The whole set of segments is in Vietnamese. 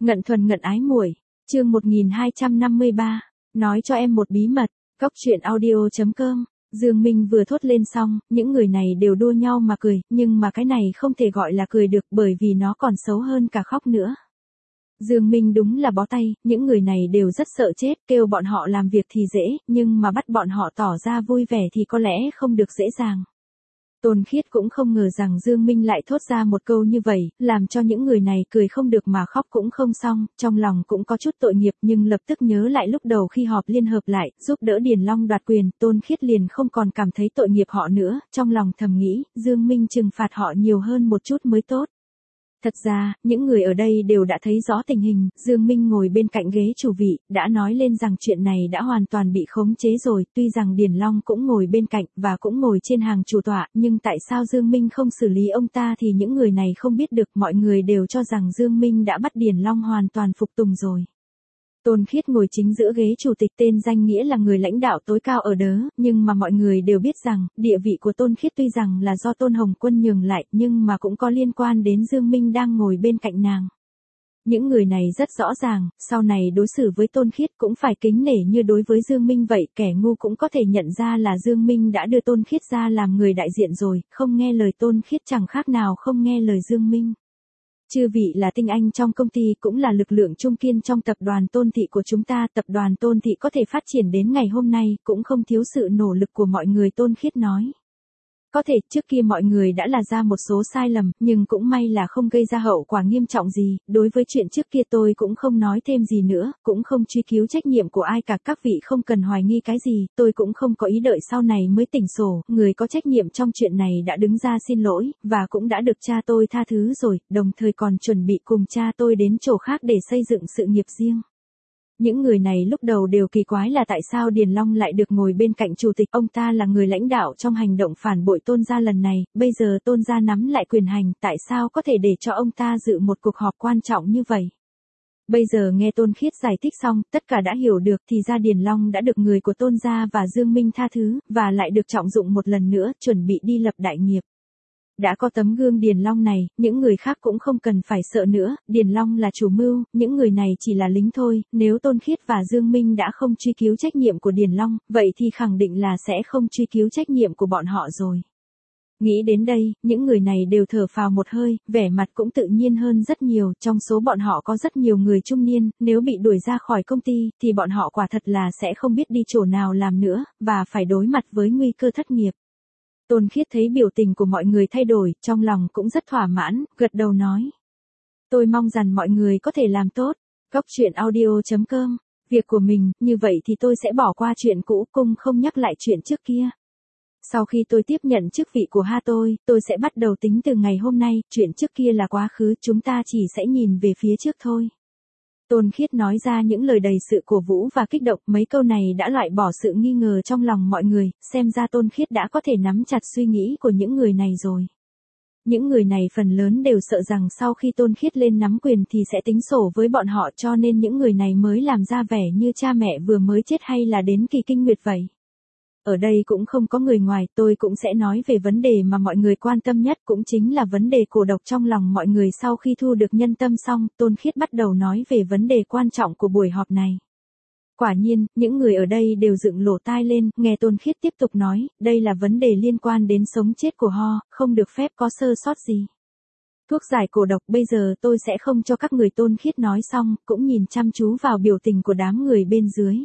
Ngận thuần ngận ái muội, chương 1253, nói cho em một bí mật, Cóc truyện audio.com. Dương Minh vừa thốt lên xong, những người này đều đua nhau mà cười, nhưng mà cái này không thể gọi là cười được bởi vì nó còn xấu hơn cả khóc nữa. Dương Minh đúng là bó tay, những người này đều rất sợ chết, kêu bọn họ làm việc thì dễ, nhưng mà bắt bọn họ tỏ ra vui vẻ thì có lẽ không được dễ dàng. Tôn Khiết cũng không ngờ rằng Dương Minh lại thốt ra một câu như vậy, làm cho những người này cười không được mà khóc cũng không xong, trong lòng cũng có chút tội nghiệp nhưng lập tức nhớ lại lúc đầu khi họp liên hợp lại, giúp đỡ Điền Long đoạt quyền, Tôn Khiết liền không còn cảm thấy tội nghiệp họ nữa, trong lòng thầm nghĩ, Dương Minh trừng phạt họ nhiều hơn một chút mới tốt. Thật ra, những người ở đây đều đã thấy rõ tình hình, Dương Minh ngồi bên cạnh ghế chủ vị, đã nói lên rằng chuyện này đã hoàn toàn bị khống chế rồi, tuy rằng Điền Long cũng ngồi bên cạnh, và cũng ngồi trên hàng chủ tọa, nhưng tại sao Dương Minh không xử lý ông ta thì những người này không biết được, mọi người đều cho rằng Dương Minh đã bắt Điền Long hoàn toàn phục tùng rồi. Tôn Khiết ngồi chính giữa ghế chủ tịch tên danh nghĩa là người lãnh đạo tối cao ở Đớ, nhưng mà mọi người đều biết rằng, địa vị của Tôn Khiết tuy rằng là do Tôn Hồng Quân nhường lại, nhưng mà cũng có liên quan đến Dương Minh đang ngồi bên cạnh nàng. Những người này rất rõ ràng, sau này đối xử với Tôn Khiết cũng phải kính nể như đối với Dương Minh vậy, kẻ ngu cũng có thể nhận ra là Dương Minh đã đưa Tôn Khiết ra làm người đại diện rồi, không nghe lời Tôn Khiết chẳng khác nào không nghe lời Dương Minh. Chư vị là tinh anh trong công ty cũng là lực lượng trung kiên trong tập đoàn Tôn Thị của chúng ta, tập đoàn Tôn Thị có thể phát triển đến ngày hôm nay cũng không thiếu sự nỗ lực của mọi người, Tôn Khiết nói. Có thể trước kia mọi người đã là ra một số sai lầm, nhưng cũng may là không gây ra hậu quả nghiêm trọng gì, đối với chuyện trước kia tôi cũng không nói thêm gì nữa, cũng không truy cứu trách nhiệm của ai cả, các vị không cần hoài nghi cái gì, tôi cũng không có ý đợi sau này mới tỉnh sổ, người có trách nhiệm trong chuyện này đã đứng ra xin lỗi, và cũng đã được cha tôi tha thứ rồi, đồng thời còn chuẩn bị cùng cha tôi đến chỗ khác để xây dựng sự nghiệp riêng. Những người này lúc đầu đều kỳ quái là tại sao Điền Long lại được ngồi bên cạnh chủ tịch, ông ta là người lãnh đạo trong hành động phản bội Tôn gia lần này, bây giờ Tôn gia nắm lại quyền hành, tại sao có thể để cho ông ta dự một cuộc họp quan trọng như vậy? Bây giờ nghe Tôn Khiết giải thích xong, tất cả đã hiểu được thì ra Điền Long đã được người của Tôn gia và Dương Minh tha thứ, và lại được trọng dụng một lần nữa, chuẩn bị đi lập đại nghiệp. Đã có tấm gương Điền Long này, những người khác cũng không cần phải sợ nữa, Điền Long là chủ mưu, những người này chỉ là lính thôi, nếu Tôn Khiết và Dương Minh đã không truy cứu trách nhiệm của Điền Long, vậy thì khẳng định là sẽ không truy cứu trách nhiệm của bọn họ rồi. Nghĩ đến đây, những người này đều thở phào một hơi, vẻ mặt cũng tự nhiên hơn rất nhiều, trong số bọn họ có rất nhiều người trung niên, nếu bị đuổi ra khỏi công ty, thì bọn họ quả thật là sẽ không biết đi chỗ nào làm nữa, và phải đối mặt với nguy cơ thất nghiệp. Tôn Khiết thấy biểu tình của mọi người thay đổi, trong lòng cũng rất thỏa mãn, gật đầu nói. Tôi mong rằng mọi người có thể làm tốt. Cóc truyện audio.com. Việc của mình, như vậy thì tôi sẽ bỏ qua chuyện cũ, cùng không nhắc lại chuyện trước kia. Sau khi tôi tiếp nhận chức vị của tôi sẽ bắt đầu tính từ ngày hôm nay, chuyện trước kia là quá khứ, chúng ta chỉ sẽ nhìn về phía trước thôi. Tôn Khiết nói ra những lời đầy sự cổ vũ và kích động, mấy câu này đã loại bỏ sự nghi ngờ trong lòng mọi người, xem ra Tôn Khiết đã có thể nắm chặt suy nghĩ của những người này rồi. Những người này phần lớn đều sợ rằng sau khi Tôn Khiết lên nắm quyền thì sẽ tính sổ với bọn họ, cho nên những người này mới làm ra vẻ như cha mẹ vừa mới chết hay là đến kỳ kinh nguyệt vậy. Ở đây cũng không có người ngoài, tôi cũng sẽ nói về vấn đề mà mọi người quan tâm nhất, cũng chính là vấn đề cổ độc trong lòng mọi người. Sau khi thu được nhân tâm xong, Tôn Khiết bắt đầu nói về vấn đề quan trọng của buổi họp này. Quả nhiên, những người ở đây đều dựng lỗ tai lên, nghe Tôn Khiết tiếp tục nói, đây là vấn đề liên quan đến sống chết của Ho, không được phép có sơ sót gì. Thuốc giải cổ độc bây giờ tôi sẽ không cho các người. Tôn Khiết nói xong, cũng nhìn chăm chú vào biểu tình của đám người bên dưới.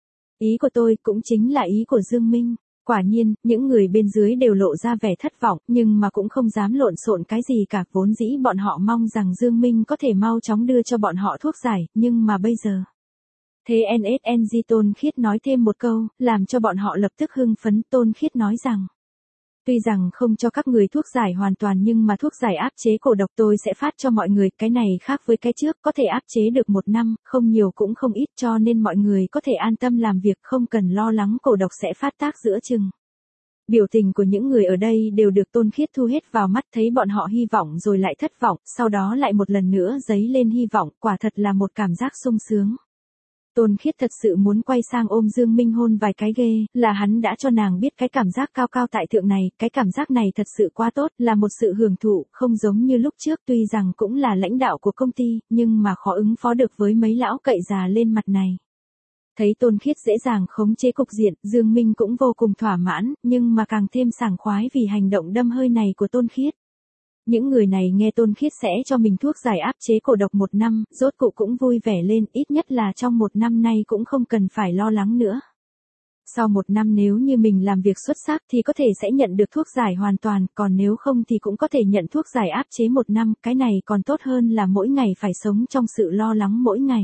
Ý của tôi cũng chính là ý của Dương Minh. Quả nhiên, những người bên dưới đều lộ ra vẻ thất vọng, nhưng mà cũng không dám lộn xộn cái gì cả, vốn dĩ bọn họ mong rằng Dương Minh có thể mau chóng đưa cho bọn họ thuốc giải, nhưng mà bây giờ. Thế NSNG Tôn Khiết nói thêm một câu, làm cho bọn họ lập tức hưng phấn. Tôn Khiết nói rằng, tuy rằng không cho các người thuốc giải hoàn toàn nhưng mà thuốc giải áp chế cổ độc tôi sẽ phát cho mọi người, cái này khác với cái trước, có thể áp chế được 1 năm, không nhiều cũng không ít, cho nên mọi người có thể an tâm làm việc, không cần lo lắng cổ độc sẽ phát tác giữa chừng. Biểu tình của những người ở đây đều được Tôn Khiết thu hết vào mắt, thấy bọn họ hy vọng rồi lại thất vọng, sau đó lại một lần nữa dấy lên hy vọng, quả thật là một cảm giác sung sướng. Tôn Khiết thật sự muốn quay sang ôm Dương Minh hôn vài cái ghê, là hắn đã cho nàng biết cái cảm giác cao cao tại thượng này, cái cảm giác này thật sự quá tốt, là một sự hưởng thụ, không giống như lúc trước tuy rằng cũng là lãnh đạo của công ty, nhưng mà khó ứng phó được với mấy lão cậy già lên mặt này. Thấy Tôn Khiết dễ dàng khống chế cục diện, Dương Minh cũng vô cùng thỏa mãn, nhưng mà càng thêm sảng khoái vì hành động đâm hơi này của Tôn Khiết. Những người này nghe Tôn Khiết sẽ cho mình thuốc giải áp chế cổ độc 1 năm, rốt cuộc cũng vui vẻ lên, ít nhất là trong 1 năm nay cũng không cần phải lo lắng nữa. Sau 1 năm nếu như mình làm việc xuất sắc thì có thể sẽ nhận được thuốc giải hoàn toàn, còn nếu không thì cũng có thể nhận thuốc giải áp chế 1 năm, cái này còn tốt hơn là mỗi ngày phải sống trong sự lo lắng mỗi ngày.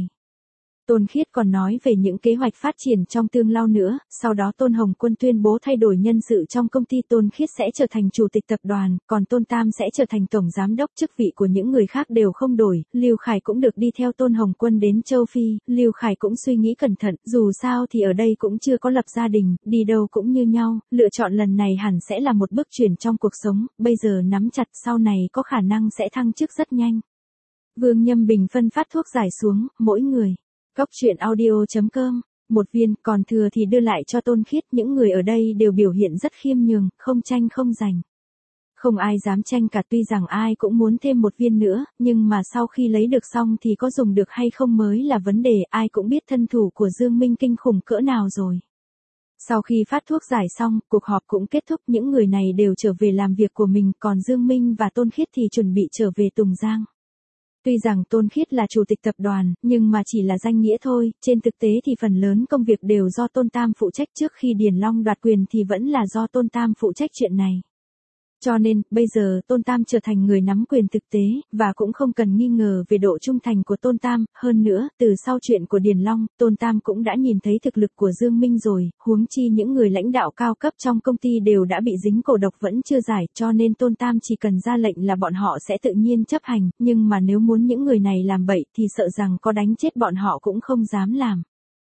Tôn Khiết còn nói về những kế hoạch phát triển trong tương lai nữa, sau đó Tôn Hồng Quân tuyên bố thay đổi nhân sự trong công ty. Tôn Khiết sẽ trở thành chủ tịch tập đoàn, còn Tôn Tam sẽ trở thành tổng giám đốc, chức vị của những người khác đều không đổi. Lưu Khải cũng được đi theo Tôn Hồng Quân đến châu Phi, Lưu Khải cũng suy nghĩ cẩn thận, dù sao thì ở đây cũng chưa có lập gia đình, đi đâu cũng như nhau, lựa chọn lần này hẳn sẽ là một bước chuyển trong cuộc sống, bây giờ nắm chặt sau này có khả năng sẽ thăng chức rất nhanh. Vương Nhâm Bình phân phát thuốc giải xuống, mỗi người. Góc truyện audio.com, 1 viên, còn thừa thì đưa lại cho Tôn Khiết. Những người ở đây đều biểu hiện rất khiêm nhường, không tranh không giành. Không ai dám tranh cả, tuy rằng ai cũng muốn thêm 1 viên nữa, nhưng mà sau khi lấy được xong thì có dùng được hay không mới là vấn đề, ai cũng biết thân thủ của Dương Minh kinh khủng cỡ nào rồi. Sau khi phát thuốc giải xong, cuộc họp cũng kết thúc, những người này đều trở về làm việc của mình, còn Dương Minh và Tôn Khiết thì chuẩn bị trở về Tùng Giang. Tuy rằng Tôn Khiết là chủ tịch tập đoàn, nhưng mà chỉ là danh nghĩa thôi, trên thực tế thì phần lớn công việc đều do Tôn Tam phụ trách, trước khi Điền Long đoạt quyền thì vẫn là do Tôn Tam phụ trách chuyện này. Cho nên, bây giờ Tôn Tam trở thành người nắm quyền thực tế, và cũng không cần nghi ngờ về độ trung thành của Tôn Tam, hơn nữa, từ sau chuyện của Điền Long, Tôn Tam cũng đã nhìn thấy thực lực của Dương Minh rồi, huống chi những người lãnh đạo cao cấp trong công ty đều đã bị dính cổ độc vẫn chưa giải, cho nên Tôn Tam chỉ cần ra lệnh là bọn họ sẽ tự nhiên chấp hành, nhưng mà nếu muốn những người này làm bậy thì sợ rằng có đánh chết bọn họ cũng không dám làm.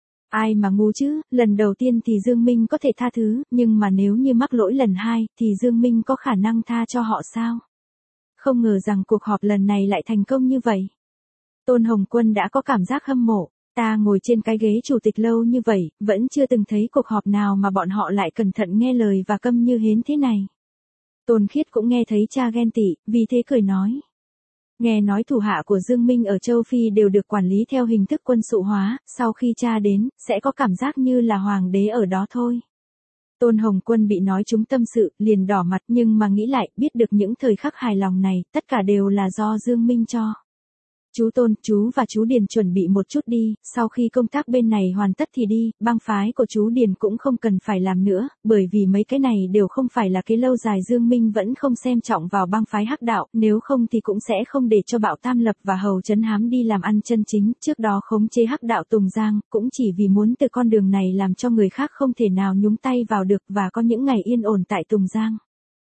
Ai mà ngu chứ, lần đầu tiên thì Dương Minh có thể tha thứ, nhưng mà nếu như mắc lỗi lần 2, thì Dương Minh có khả năng tha cho họ sao? Không ngờ rằng cuộc họp lần này lại thành công như vậy. Tôn Hồng Quân đã có cảm giác hâm mộ, ta ngồi trên cái ghế chủ tịch lâu như vậy, vẫn chưa từng thấy cuộc họp nào mà bọn họ lại cẩn thận nghe lời và câm như hến thế này. Tôn Khiết cũng nghe thấy cha ghen tị, vì thế cười nói. Nghe nói thủ hạ của Dương Minh ở châu Phi đều được quản lý theo hình thức quân sự hóa, sau khi cha đến, sẽ có cảm giác như là hoàng đế ở đó thôi. Tôn Hồng Quân bị nói trúng tâm sự, liền đỏ mặt, nhưng mà nghĩ lại, biết được những thời khắc hài lòng này, tất cả đều là do Dương Minh cho. Chú Tôn, chú và chú Điền chuẩn bị một chút đi, sau khi công tác bên này hoàn tất thì đi, bang phái của chú Điền cũng không cần phải làm nữa, bởi vì mấy cái này đều không phải là cái lâu dài. Dương Minh vẫn không xem trọng vào bang phái Hắc Đạo, nếu không thì cũng sẽ không để cho Bảo Tam Lập và Hầu Trấn Hám đi làm ăn chân chính, trước đó khống chế Hắc Đạo Tùng Giang, cũng chỉ vì muốn từ con đường này làm cho người khác không thể nào nhúng tay vào được và có những ngày yên ổn tại Tùng Giang.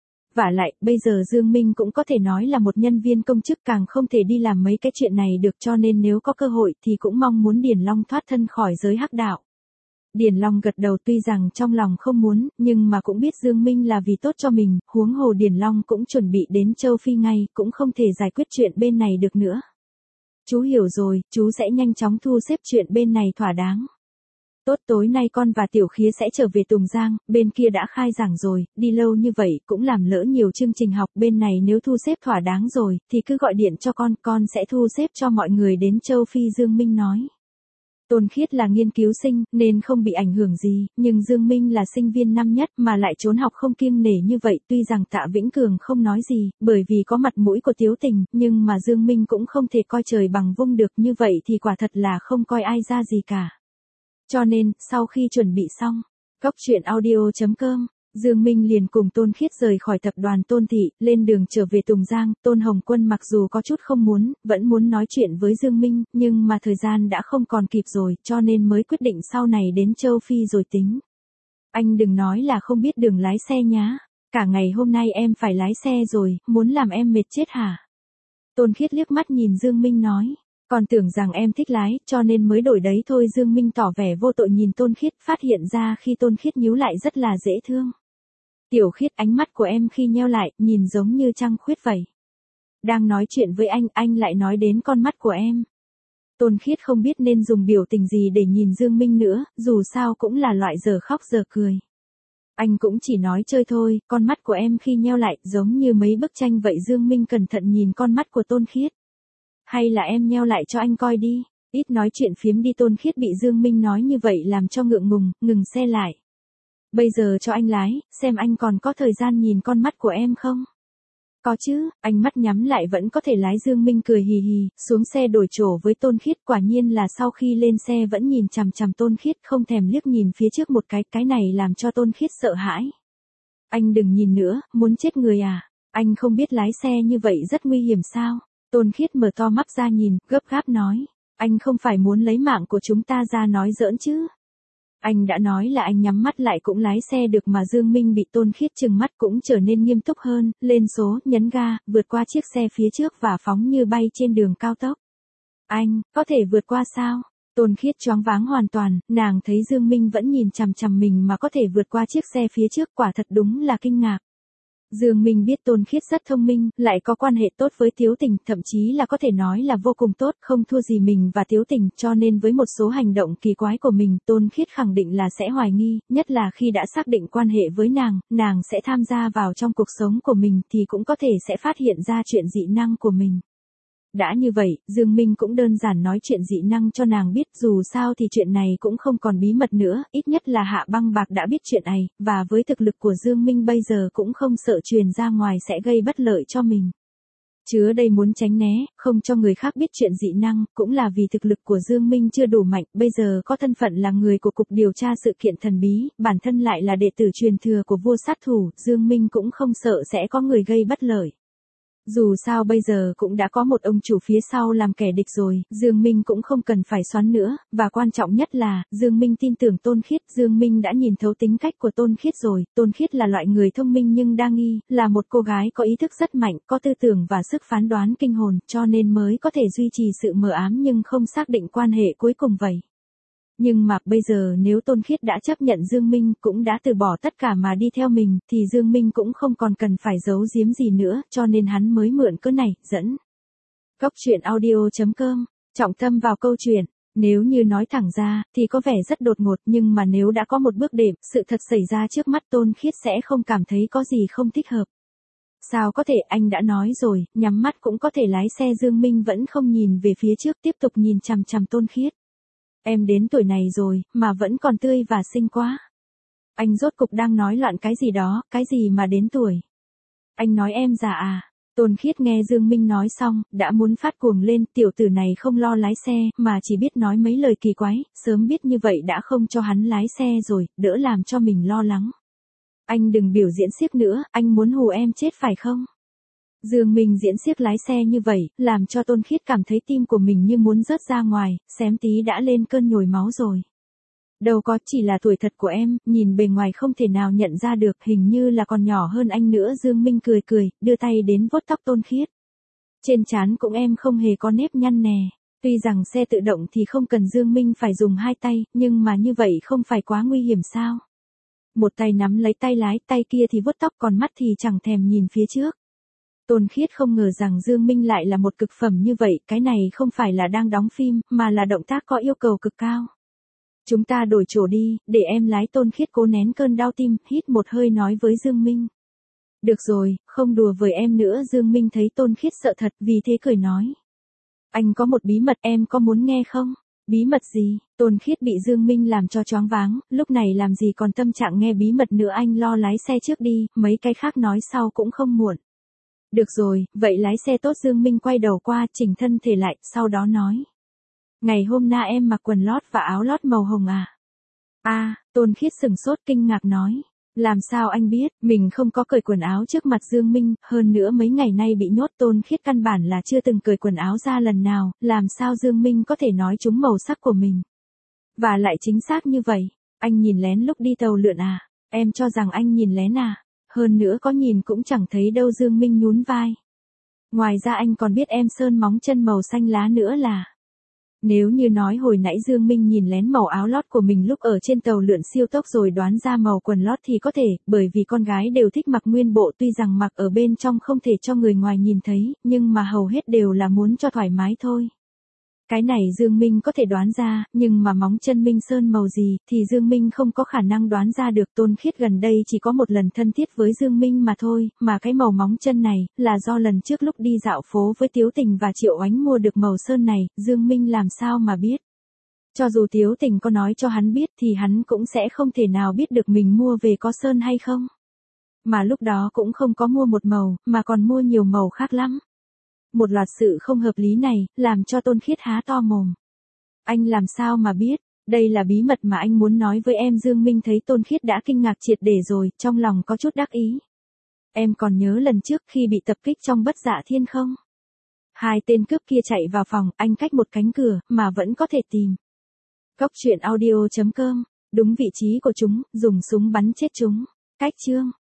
Vả lại, bây giờ Dương Minh cũng có thể nói là một nhân viên công chức, càng không thể đi làm mấy cái chuyện này được, cho nên nếu có cơ hội thì cũng mong muốn Điền Long thoát thân khỏi giới Hắc Đạo. Điền Long gật đầu, tuy rằng trong lòng không muốn, nhưng mà cũng biết Dương Minh là vì tốt cho mình, huống hồ Điền Long cũng chuẩn bị đến châu Phi ngay, cũng không thể giải quyết chuyện bên này được nữa. Chú hiểu rồi, chú sẽ nhanh chóng thu xếp chuyện bên này thỏa đáng. Tốt, tối nay con và Tiểu Khía sẽ trở về Tùng Giang, bên kia đã khai giảng rồi, đi lâu như vậy cũng làm lỡ nhiều chương trình học, bên này nếu thu xếp thỏa đáng rồi, thì cứ gọi điện cho con sẽ thu xếp cho mọi người đến châu Phi. Dương Minh nói. Tôn Khiết là nghiên cứu sinh, nên không bị ảnh hưởng gì, nhưng Dương Minh là sinh viên năm nhất mà lại trốn học không kiêng nể như vậy, tuy rằng Tạ Vĩnh Cường không nói gì, bởi vì có mặt mũi của Tiếu Tình, nhưng mà Dương Minh cũng không thể coi trời bằng vung được, như vậy thì quả thật là không coi ai ra gì cả. Cho nên, sau khi chuẩn bị xong, góc truyện audio.com, Dương Minh liền cùng Tôn Khiết rời khỏi tập đoàn Tôn Thị, lên đường trở về Tùng Giang. Tôn Hồng Quân mặc dù có chút không muốn, vẫn muốn nói chuyện với Dương Minh, nhưng mà thời gian đã không còn kịp rồi, cho nên mới quyết định sau này đến châu Phi rồi tính. Anh đừng nói là không biết đường lái xe nhá, cả ngày hôm nay em phải lái xe rồi, muốn làm em mệt chết hả? Tôn Khiết liếc mắt nhìn Dương Minh nói. Còn tưởng rằng em thích lái, cho nên mới đổi đấy thôi. Dương Minh tỏ vẻ vô tội nhìn Tôn Khiết, phát hiện ra khi Tôn Khiết nhíu lại rất là dễ thương. Tiểu Khiết, ánh mắt của em khi nheo lại, nhìn giống như trăng khuyết vậy. Đang nói chuyện với anh lại nói đến con mắt của em. Tôn Khiết không biết nên dùng biểu tình gì để nhìn Dương Minh nữa, dù sao cũng là loại giờ khóc giờ cười. Anh cũng chỉ nói chơi thôi, con mắt của em khi nheo lại giống như mấy bức tranh vậy. Dương Minh cẩn thận nhìn con mắt của Tôn Khiết. Hay là em nheo lại cho anh coi đi, ít nói chuyện phiếm đi. Tôn Khiết bị Dương Minh nói như vậy làm cho ngượng ngùng, ngừng xe lại. Bây giờ cho anh lái, xem anh còn có thời gian nhìn con mắt của em không? Có chứ, anh mắt nhắm lại vẫn có thể lái. Dương Minh cười hì hì, xuống xe đổi chỗ với Tôn Khiết. Quả nhiên là sau khi lên xe vẫn nhìn chằm chằm Tôn Khiết, không thèm liếc nhìn phía trước một cái này làm cho Tôn Khiết sợ hãi. Anh đừng nhìn nữa, muốn chết người à? Anh không biết lái xe như vậy rất nguy hiểm sao? Tôn Khiết mở to mắt ra nhìn, gấp gáp nói. Anh không phải muốn lấy mạng của chúng ta ra nói giỡn chứ? Anh đã nói là anh nhắm mắt lại cũng lái xe được mà. Dương Minh bị Tôn Khiết trừng mắt cũng trở nên nghiêm túc hơn, lên số, nhấn ga, vượt qua chiếc xe phía trước và phóng như bay trên đường cao tốc. Anh, có thể vượt qua sao? Tôn Khiết choáng váng hoàn toàn, nàng thấy Dương Minh vẫn nhìn chằm chằm mình mà có thể vượt qua chiếc xe phía trước, quả thật đúng là kinh ngạc. Dương Minh biết Tôn Khiết rất thông minh, lại có quan hệ tốt với Tiếu Tình, thậm chí là có thể nói là vô cùng tốt, không thua gì mình và Tiếu Tình, cho nên với một số hành động kỳ quái của mình, Tôn Khiết khẳng định là sẽ hoài nghi, nhất là khi đã xác định quan hệ với nàng sẽ tham gia vào trong cuộc sống của mình thì cũng có thể sẽ phát hiện ra chuyện dị năng của mình. Đã như vậy, Dương Minh cũng đơn giản nói chuyện dị năng cho nàng biết, dù sao thì chuyện này cũng không còn bí mật nữa, ít nhất là Hạ Băng Bạc đã biết chuyện này, và với thực lực của Dương Minh bây giờ cũng không sợ truyền ra ngoài sẽ gây bất lợi cho mình. Chứa đây muốn tránh né, không cho người khác biết chuyện dị năng, cũng là vì thực lực của Dương Minh chưa đủ mạnh, bây giờ có thân phận là người của Cục Điều tra Sự kiện Thần Bí, bản thân lại là đệ tử truyền thừa của vua sát thủ, Dương Minh cũng không sợ sẽ có người gây bất lợi. Dù sao bây giờ cũng đã có một ông chủ phía sau làm kẻ địch rồi, Dương Minh cũng không cần phải xoắn nữa, và quan trọng nhất là, Dương Minh tin tưởng Tôn Khiết. Dương Minh đã nhìn thấu tính cách của Tôn Khiết rồi, Tôn Khiết là loại người thông minh nhưng đa nghi, là một cô gái có ý thức rất mạnh, có tư tưởng và sức phán đoán kinh hồn, cho nên mới có thể duy trì sự mờ ám nhưng không xác định quan hệ cuối cùng vậy. Nhưng mà bây giờ nếu Tôn Khiết đã chấp nhận Dương Minh, cũng đã từ bỏ tất cả mà đi theo mình, thì Dương Minh cũng không còn cần phải giấu giếm gì nữa, cho nên hắn mới mượn cớ này, dẫn. Góc truyện audio.com, trọng tâm vào câu chuyện. Nếu như nói thẳng ra, thì có vẻ rất đột ngột, nhưng mà nếu đã có một bước đệm, sự thật xảy ra trước mắt Tôn Khiết sẽ không cảm thấy có gì không thích hợp. Sao có thể, anh đã nói rồi, nhắm mắt cũng có thể lái xe. Dương Minh vẫn không nhìn về phía trước, tiếp tục nhìn chằm chằm Tôn Khiết. Em đến tuổi này rồi, mà vẫn còn tươi và xinh quá. Anh rốt cục đang nói loạn cái gì đó, cái gì mà đến tuổi. Anh nói em già à? Tôn Khiết nghe Dương Minh nói xong, đã muốn phát cuồng lên, tiểu tử này không lo lái xe, mà chỉ biết nói mấy lời kỳ quái, sớm biết như vậy đã không cho hắn lái xe rồi, đỡ làm cho mình lo lắng. Anh đừng biểu diễn xiếc nữa, anh muốn hù em chết phải không? Dương Minh diễn xiếc lái xe như vậy, làm cho Tôn Khiết cảm thấy tim của mình như muốn rớt ra ngoài, xém tí đã lên cơn nhồi máu rồi. Đâu có, chỉ là tuổi thật của em, nhìn bề ngoài không thể nào nhận ra được, hình như là còn nhỏ hơn anh nữa. Dương Minh cười cười, đưa tay đến vuốt tóc Tôn Khiết. Trên trán cũng em không hề có nếp nhăn nè. Tuy rằng xe tự động thì không cần Dương Minh phải dùng hai tay, nhưng mà như vậy không phải quá nguy hiểm sao? Một tay nắm lấy tay lái, tay kia thì vuốt tóc, còn mắt thì chẳng thèm nhìn phía trước. Tôn Khiết không ngờ rằng Dương Minh lại là một cực phẩm như vậy, cái này không phải là đang đóng phim, mà là động tác có yêu cầu cực cao. Chúng ta đổi chỗ đi, để em lái. Tôn Khiết cố nén cơn đau tim, hít một hơi nói với Dương Minh. Được rồi, không đùa với em nữa. Dương Minh thấy Tôn Khiết sợ thật, vì thế cười nói. Anh có một bí mật, em có muốn nghe không? Bí mật gì? Tôn Khiết bị Dương Minh làm cho choáng váng, lúc này làm gì còn tâm trạng nghe bí mật nữa. Anh lo lái xe trước đi, mấy cái khác nói sau cũng không muộn. Được rồi, vậy lái xe tốt. Dương Minh quay đầu qua, chỉnh thân thể lại, sau đó nói. Ngày hôm nay em mặc quần lót và áo lót màu hồng à? Tôn Khiết sửng sốt kinh ngạc nói. Làm sao anh biết, mình không có cởi quần áo trước mặt Dương Minh, hơn nữa mấy ngày nay bị nhốt. Tôn Khiết căn bản là chưa từng cởi quần áo ra lần nào, làm sao Dương Minh có thể nói trúng màu sắc của mình. Và lại chính xác như vậy, anh nhìn lén lúc đi tàu lượn à? Em cho rằng anh nhìn lén à? Hơn nữa có nhìn cũng chẳng thấy đâu. Dương Minh nhún vai. Ngoài ra anh còn biết em sơn móng chân màu xanh lá nữa là. Nếu như nói hồi nãy Dương Minh nhìn lén màu áo lót của mình lúc ở trên tàu lượn siêu tốc rồi đoán ra màu quần lót thì có thể, bởi vì con gái đều thích mặc nguyên bộ, tuy rằng mặc ở bên trong không thể cho người ngoài nhìn thấy, nhưng mà hầu hết đều là muốn cho thoải mái thôi. Cái này Dương Minh có thể đoán ra, nhưng mà móng chân Minh Sơn màu gì thì Dương Minh không có khả năng đoán ra được. Tôn Khiết gần đây chỉ có một lần thân thiết với Dương Minh mà thôi, mà cái màu móng chân này là do lần trước lúc đi dạo phố với Tiếu Tình và Triệu Oánh mua được màu sơn này, Dương Minh làm sao mà biết. Cho dù Tiếu Tình có nói cho hắn biết thì hắn cũng sẽ không thể nào biết được mình mua về có sơn hay không. Mà lúc đó cũng không có mua một màu, mà còn mua nhiều màu khác lắm. Một loạt sự không hợp lý này, làm cho Tôn Khiết há to mồm. Anh làm sao mà biết, đây là bí mật mà anh muốn nói với em. Dương Minh thấy Tôn Khiết đã kinh ngạc triệt để rồi, trong lòng có chút đắc ý. Em còn nhớ lần trước khi bị tập kích trong Bất Dạ Thiên không? Hai tên cướp kia chạy vào phòng, anh cách một cánh cửa, mà vẫn có thể tìm. Cốc truyện audio.com, đúng vị trí của chúng, dùng súng bắn chết chúng. Cách chương.